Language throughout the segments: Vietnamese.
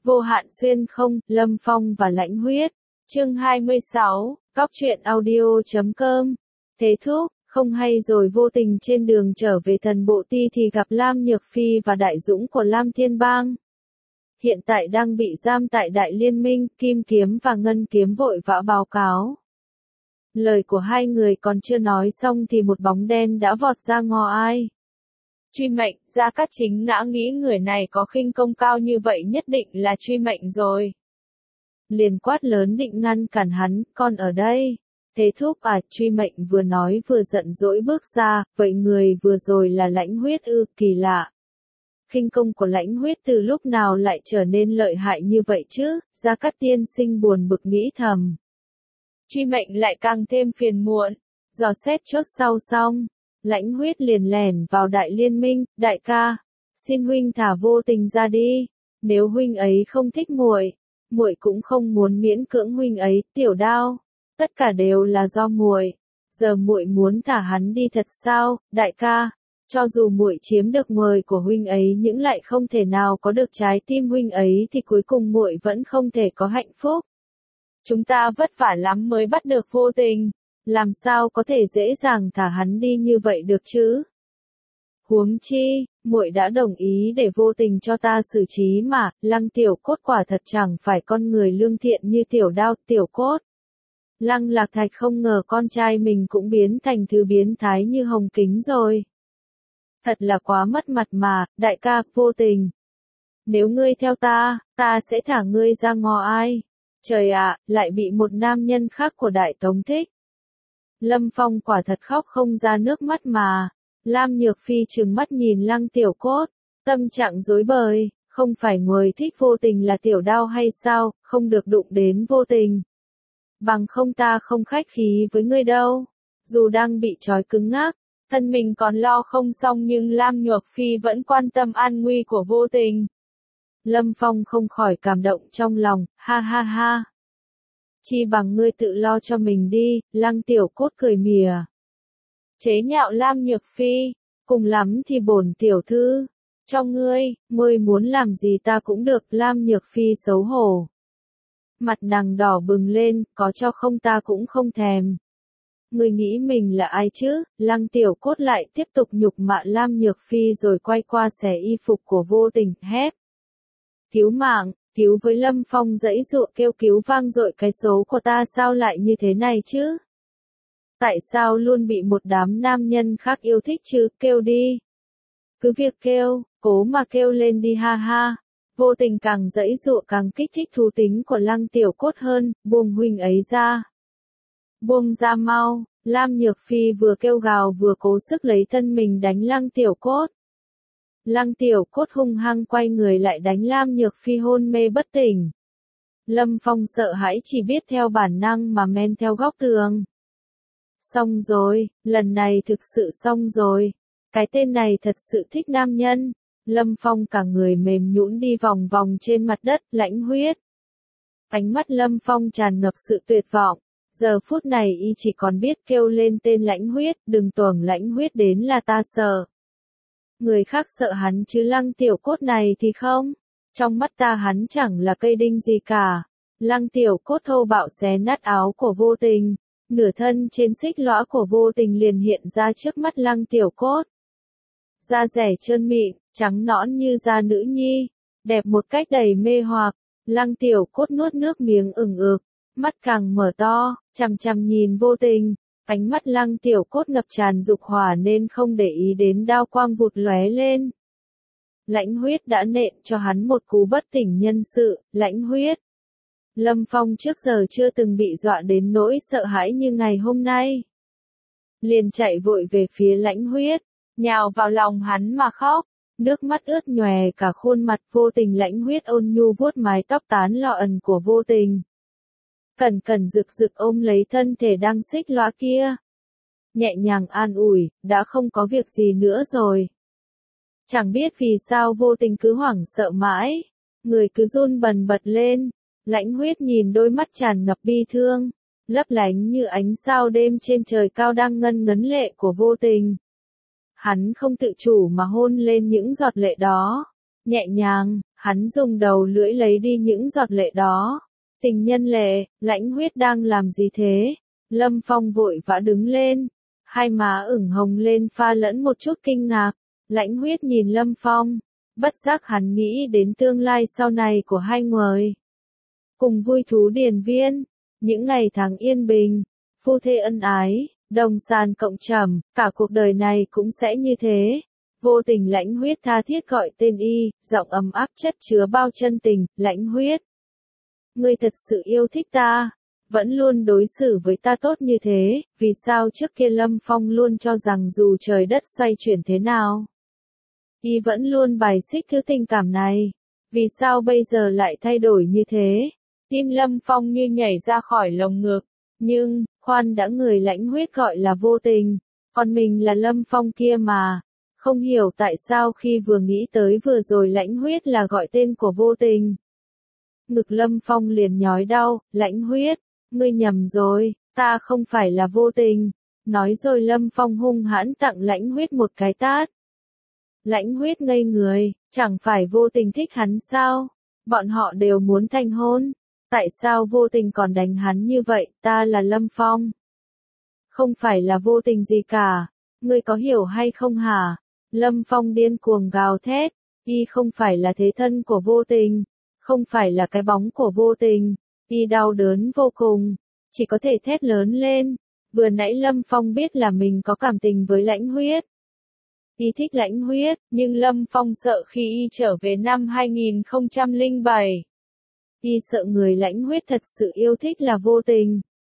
Vô hạn xuyên không, Lâm Phong và Lãnh Huyết. Chương 26, Cóc truyện audio.com. Thế thúc, không hay rồi. Vô Tình trên đường trở về Thần Bộ Ti thì gặp Lam Nhược Phi và Đại Dũng của Lam Thiên Bang. Hiện tại đang bị giam tại Đại Liên Minh. Kim Kiếm và Ngân Kiếm vội vã báo cáo. Lời của hai người còn chưa nói xong thì một bóng đen đã vọt ra ngò ai. Truy Mệnh. Gia Cát Chính ngã nghĩ người này có khinh công cao như vậy nhất định là Truy Mệnh rồi. Liền quát lớn định ngăn cản hắn, con ở đây. Thế thúc à? Truy Mệnh vừa nói vừa giận dỗi bước ra, vậy người vừa rồi là Lãnh Huyết ư? Kỳ lạ. Khinh công của Lãnh Huyết từ lúc nào lại trở nên lợi hại như vậy chứ? Gia Cát tiên sinh buồn bực nghĩ thầm. Truy Mệnh lại càng thêm phiền muộn. Dò xét trước sau xong, Lãnh Huyết liền lẻn vào Đại Liên Minh. Đại ca, xin huynh thả Vô Tình ra đi. Nếu huynh ấy không thích muội, muội cũng không muốn miễn cưỡng huynh ấy. Tiểu Đao, tất cả đều là do muội. Giờ muội muốn thả hắn đi thật sao? Đại ca, cho dù muội chiếm được người của huynh ấy nhưng lại không thể nào có được trái tim huynh ấy thì cuối cùng muội vẫn không thể có hạnh phúc. Chúng ta vất vả lắm mới bắt được Vô Tình, làm sao có thể dễ dàng thả hắn đi như vậy được chứ? Huống chi, muội đã đồng ý để Vô Tình cho ta xử trí mà. Lăng Tiểu Cốt quả thật chẳng phải con người lương thiện như Tiểu Đao. Tiểu Cốt, Lăng Lạc Thạch không ngờ con trai mình cũng biến thành thứ biến thái như Hồng Kính rồi. Thật là quá mất mặt mà. Đại ca, Vô Tình, nếu ngươi theo ta, ta sẽ thả ngươi ra ngò ai. Trời ạ, lại bị một nam nhân khác của Đại Tống thích. Lâm Phong quả thật khóc không ra nước mắt mà. Lam Nhược Phi trừng mắt nhìn Lăng Tiểu Cốt, tâm trạng rối bời. Không phải người thích Vô Tình là Tiểu Đao hay sao? Không được đụng đến Vô Tình. Bằng không ta không khách khí với ngươi đâu. Dù đang bị trói cứng ngắc, thân mình còn lo không xong nhưng Lam Nhược Phi vẫn quan tâm an nguy của Vô Tình. Lâm Phong không khỏi cảm động trong lòng. Ha ha ha. Chi bằng ngươi tự lo cho mình đi. Lăng Tiểu Cốt cười mỉa. Chế nhạo Lam Nhược Phi. Cùng lắm thì bổn tiểu thư cho ngươi muốn làm gì ta cũng được. Lam Nhược Phi xấu hổ. Mặt nàng đỏ bừng lên, có cho không ta cũng không thèm. Ngươi nghĩ mình là ai chứ? Lăng Tiểu Cốt lại tiếp tục nhục mạ Lam Nhược Phi rồi quay qua xẻ y phục của Vô Tình, hét. Cứu mạng, cứu với. Lâm Phong giãy giụa kêu cứu vang dội. Cái số của ta sao lại như thế này chứ? Tại sao luôn bị một đám nam nhân khác yêu thích chứ? Kêu đi. Cứ việc kêu, cố mà kêu lên đi ha ha. Vô Tình càng giãy giụa càng kích thích thú tính của Lăng Tiểu Cốt hơn. Buông huynh ấy ra. Buông ra mau. Lam Nhược Phi vừa kêu gào vừa cố sức lấy thân mình đánh Lăng Tiểu Cốt. Lăng Tiểu Cốt hung hăng quay người lại đánh Lam Nhược Phi hôn mê bất tỉnh. Lâm Phong sợ hãi chỉ biết theo bản năng mà men theo góc tường. Xong rồi, lần này thực sự xong rồi. Cái tên này thật sự thích nam nhân. Lâm Phong cả người mềm nhũn đi vòng vòng trên mặt đất. Lãnh Huyết. Ánh mắt Lâm Phong tràn ngập sự tuyệt vọng. Giờ phút này y chỉ còn biết kêu lên tên Lãnh Huyết. Đừng tưởng Lãnh Huyết đến là ta sợ. Người khác sợ hắn chứ Lăng Tiểu Cốt này thì không. Trong mắt ta hắn chẳng là cây đinh gì cả. Lăng Tiểu Cốt thô bạo xé nát áo của Vô Tình. Nửa thân trên xích lõa của Vô Tình liền hiện ra trước mắt Lăng Tiểu Cốt. Da dẻ trơn mịn, trắng nõn như da nữ nhi. Đẹp một cách đầy mê hoặc. Lăng Tiểu Cốt nuốt nước miếng ửng ực. Mắt càng mở to, chằm chằm nhìn Vô Tình. Ánh mắt Lăng Tiểu Cốt ngập tràn dục hỏa nên không để ý đến đao quang vụt lóe lên. Lãnh Huyết đã nện cho hắn một cú bất tỉnh nhân sự. Lãnh Huyết. Lâm Phong trước giờ chưa từng bị dọa đến nỗi sợ hãi như ngày hôm nay. Liền chạy vội về phía Lãnh Huyết, nhào vào lòng hắn mà khóc, nước mắt ướt nhòe cả khuôn mặt. Vô Tình. Lãnh Huyết ôn nhu vuốt mái tóc tán lọ ẩn của Vô Tình. Cẩn cẩn rực rực ôm lấy thân thể đang xích lõa kia. Nhẹ nhàng an ủi, đã không có việc gì nữa rồi. Chẳng biết vì sao Vô Tình cứ hoảng sợ mãi. Người cứ run bần bật lên. Lãnh Huyết nhìn đôi mắt tràn ngập bi thương, lấp lánh như ánh sao đêm trên trời cao đang ngân ngấn lệ của Vô Tình. Hắn không tự chủ mà hôn lên những giọt lệ đó. Nhẹ nhàng, Hắn dùng đầu lưỡi lấy đi những giọt lệ đó. Tình nhân lệ, Lãnh Huyết đang làm gì thế? Lâm Phong vội vã đứng lên. Hai má ửng hồng lên pha lẫn một chút kinh ngạc. Lãnh Huyết nhìn Lâm Phong. Bất giác hắn nghĩ đến tương lai sau này của hai người. Cùng vui thú điền viên. Những ngày tháng yên bình. Phu thê ân ái. Đồng sàn cộng trầm. Cả cuộc đời này cũng sẽ như thế. Vô tình Lãnh Huyết tha thiết gọi tên y. Giọng ấm áp chất chứa bao chân tình. Lãnh Huyết. Ngươi thật sự yêu thích ta. Vẫn luôn đối xử với ta tốt như thế, vì sao trước kia Lâm Phong luôn cho rằng dù trời đất xoay chuyển thế nào, y vẫn luôn bài xích thứ tình cảm này. Vì sao bây giờ lại thay đổi như thế? Tim Lâm Phong như nhảy ra khỏi lồng ngực. Nhưng, khoan đã, người Lãnh Huyết gọi là vô tình, còn mình là Lâm Phong kia mà. Không hiểu tại sao khi vừa nghĩ tới vừa rồi Lãnh Huyết là gọi tên của vô tình. Ngực Lâm Phong liền nhói đau. Lãnh Huyết, ngươi nhầm rồi, ta không phải là vô tình. Nói rồi Lâm Phong hung hãn tặng Lãnh Huyết một cái tát. Lãnh Huyết ngây người, chẳng phải vô tình thích hắn sao? Bọn họ đều muốn thành hôn. Tại sao vô tình còn đánh hắn như vậy? Ta là Lâm Phong. Không phải là vô tình gì cả. Ngươi có hiểu hay không hả? Lâm Phong điên cuồng gào thét. Y không phải là thế thân của vô tình. Không phải là cái bóng của vô tình. Y đau đớn vô cùng. Chỉ có thể thét lớn lên. Vừa nãy Lâm Phong biết là mình có cảm tình với Lãnh Huyết. Y thích Lãnh Huyết, nhưng Lâm Phong sợ khi y trở về năm 2007. Y sợ người Lãnh Huyết thật sự yêu thích là vô tình.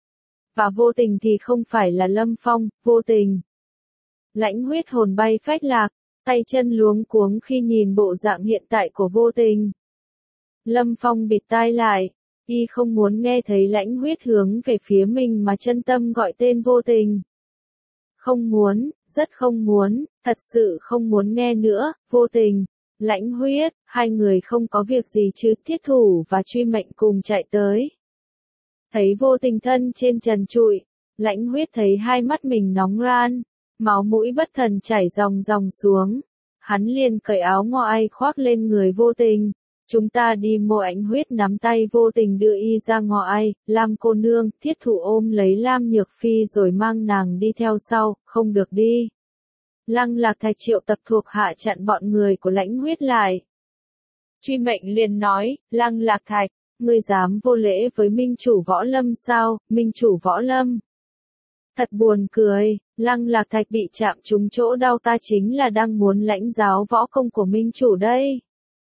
Và vô tình thì không phải là Lâm Phong, vô tình. Lãnh Huyết hồn bay phách lạc, tay chân luống cuống khi nhìn bộ dạng hiện tại của vô tình. Lâm Phong bịt tai lại, y không muốn nghe thấy Lãnh Huyết hướng về phía mình mà chân tâm gọi tên vô tình. Không muốn, rất không muốn, thật sự không muốn nghe nữa. Vô tình, Lãnh Huyết, hai người không có việc gì chứ, thiết thủ và truy mệnh cùng chạy tới. Thấy vô tình thân trên trần trụi, Lãnh Huyết thấy hai mắt mình nóng ran, máu mũi bất thần chảy ròng ròng xuống. Hắn liền cởi áo ngoài khoác lên người vô tình. Chúng ta đi. Mộ Ánh Huyết nắm tay vô tình đưa y ra ngoài. Lam cô nương, thiết thủ ôm lấy Lam Nhược Phi rồi mang nàng đi theo sau. Không được đi. Lăng Lạc Thạch triệu tập thuộc hạ chặn bọn người của Lãnh Huyết lại. Truy mệnh liền nói, Lăng Lạc Thạch, ngươi dám vô lễ với minh chủ Võ Lâm sao? Minh chủ Võ Lâm. Thật buồn cười, Lăng Lạc Thạch bị chạm trúng chỗ đau, ta chính là đang muốn lãnh giáo võ công của minh chủ đây.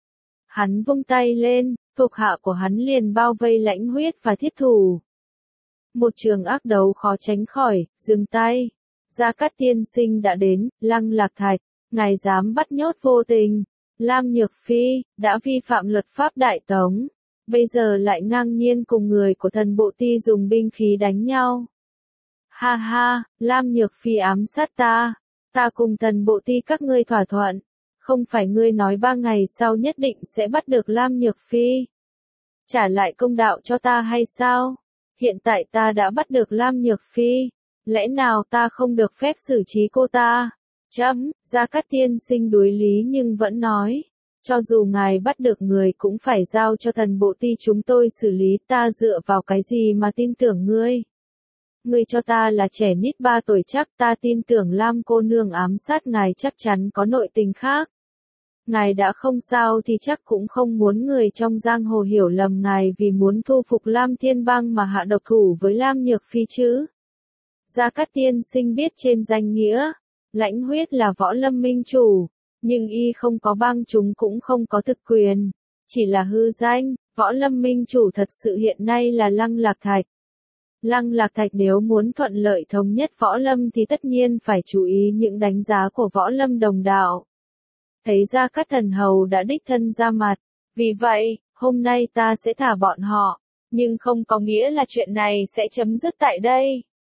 Hắn vung tay lên, thuộc hạ của hắn liền bao vây Lãnh Huyết và thiết thủ. Một trường ác đấu khó tránh khỏi. Dừng tay. Gia Cát tiên sinh đã đến. Lăng Lạc Thạch, ngài dám bắt nhốt vô tình. Lam Nhược Phi, đã vi phạm luật pháp Đại Tống. Bây giờ lại ngang nhiên cùng người của thần bộ ti dùng binh khí đánh nhau. Ha ha, Lam Nhược Phi ám sát ta. Ta cùng thần bộ ti các ngươi thỏa thuận. Không phải ngươi nói 3 ngày sau nhất định sẽ bắt được Lam Nhược Phi. Trả lại công đạo cho ta hay sao? Hiện tại ta đã bắt được Lam Nhược Phi. Lẽ nào ta không được phép xử trí cô ta? Gia Cát tiên sinh đối lý nhưng vẫn nói. Cho dù ngài bắt được người cũng phải giao cho thần bộ ti chúng tôi xử lý. Ta dựa vào cái gì mà tin tưởng ngươi? Ngươi cho ta là trẻ nít 3 tuổi chắc. Ta tin tưởng Lam cô nương ám sát ngài chắc chắn có nội tình khác. Ngài đã không sao thì chắc cũng không muốn người trong giang hồ hiểu lầm ngài vì muốn thu phục Lam Thiên Bang mà hạ độc thủ với Lam Nhược Phi chứ. Gia Cát tiên sinh biết trên danh nghĩa, Lãnh Huyết là Võ Lâm minh chủ, nhưng y không có bang chúng cũng không có thực quyền, chỉ là hư danh. Võ Lâm minh chủ thật sự hiện nay là Lăng Lạc Thạch. Lăng Lạc Thạch nếu muốn thuận lợi thống nhất Võ Lâm thì tất nhiên phải chú ý những đánh giá của Võ Lâm đồng đạo. Thấy Gia Cát thần hầu đã đích thân ra mặt, vì vậy, hôm nay ta sẽ thả bọn họ, nhưng không có nghĩa là chuyện này sẽ chấm dứt tại đây.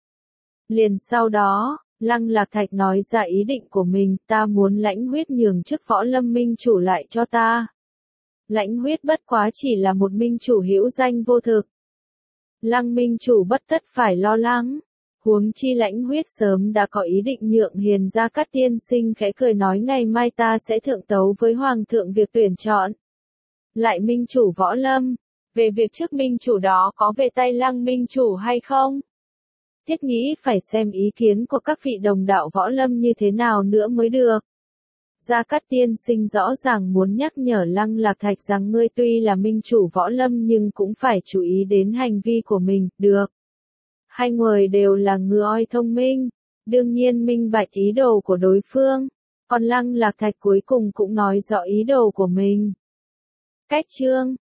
Liền sau đó, Lăng Lạc Thạch nói ra ý định của mình, ta muốn Lãnh Huyết nhường chức Võ Lâm minh chủ lại cho ta. Lãnh Huyết bất quá chỉ là một minh chủ hữu danh vô thực. Lăng minh chủ bất tất phải lo lắng. Huống chi Lãnh Huyết sớm đã có ý định nhượng hiền. Gia Cát tiên sinh khẽ cười nói, ngày mai ta sẽ thượng tấu với hoàng thượng việc tuyển chọn. lại minh chủ võ lâm. Về việc trước minh chủ đó có về tay Lăng minh chủ hay không? Thiết nghĩ phải xem ý kiến của các vị đồng đạo võ lâm như thế nào nữa mới được. Gia Cát tiên sinh rõ ràng muốn nhắc nhở Lăng Lạc Thạch rằng ngươi tuy là minh chủ võ lâm nhưng cũng phải chú ý đến hành vi của mình, được. Hai người đều là người thông minh, đương nhiên minh bạch ý đồ của đối phương, còn Lăng Lạc Thạch cuối cùng cũng nói rõ ý đồ của mình. Cách chương